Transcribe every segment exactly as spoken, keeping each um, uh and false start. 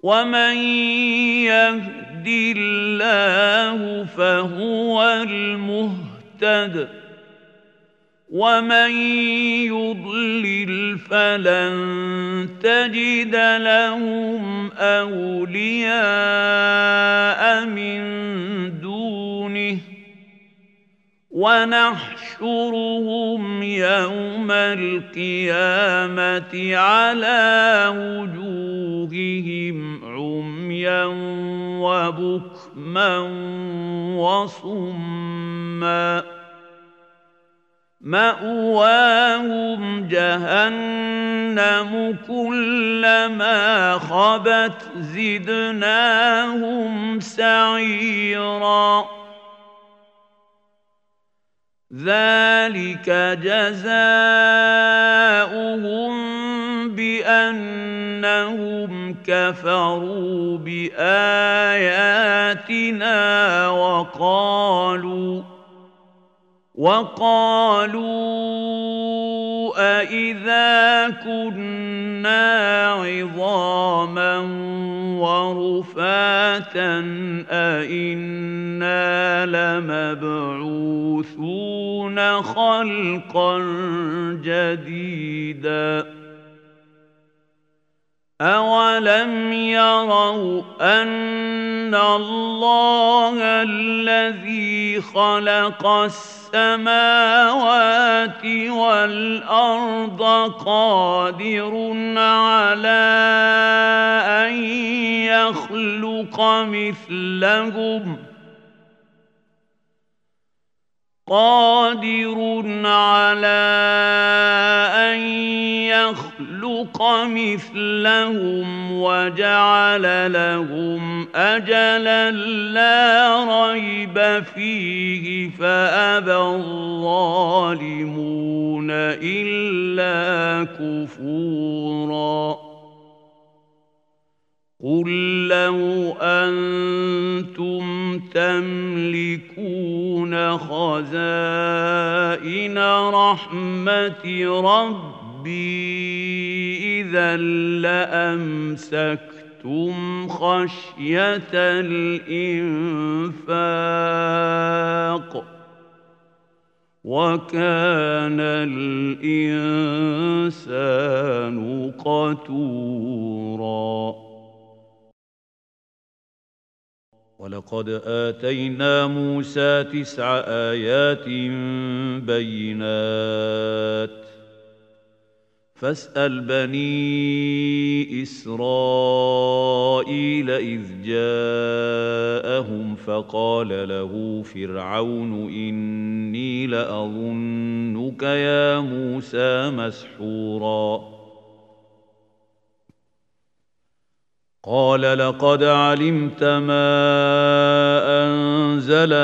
ومن يهد الله فهو المهتد ومن يضلل فلن تجد لهم أولياء من دونه ونحشرهم يوم القيامة على وجوههم عميا وبكما وصما مأواهم جهنم كلما خبت زدناهم سعيرا ذلك جزاؤهم بأنهم كفروا بآياتنا وقالوا وقالوا أإذا كنا عظاما ورفاتا أإنا لمبعوثون خلقا جديدا أولم يروا أن الله الذي خلق السماوات والأرض قادر على أن يخلق مثلهم قادر على أن يخلق مثلهم وجعل لهم أجلا لا ريب فيه فأبى الظالمون إلا كفورا قل لو أنتم تملكون خزائن رحمة ربي إذا لأمسكتم خشية الإنفاق وكان الإنسان قتوراً ولقد آتينا موسى تسع آيات بينات فاسأل بني إسرائيل إذ جاءهم فقال له فرعون إني لأظنك يا موسى مسحورا قال لقد علمت ما أنزل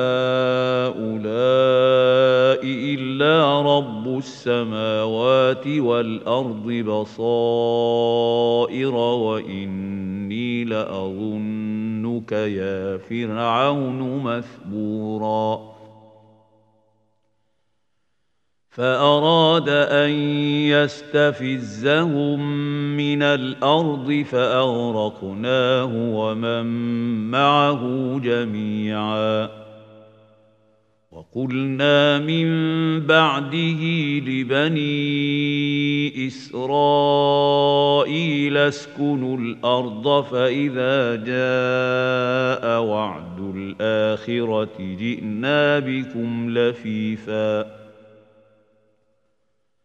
هؤلاء إلا رب السماوات والأرض بصائر وإني لأظنك يا فرعون مثبورا فأراد أن يستفزهم من الأرض فأغرقناه ومن معه جميعا وقلنا من بعده لبني إسرائيل اسكنوا الأرض فإذا جاء وعد الآخرة جئنا بكم لفيفا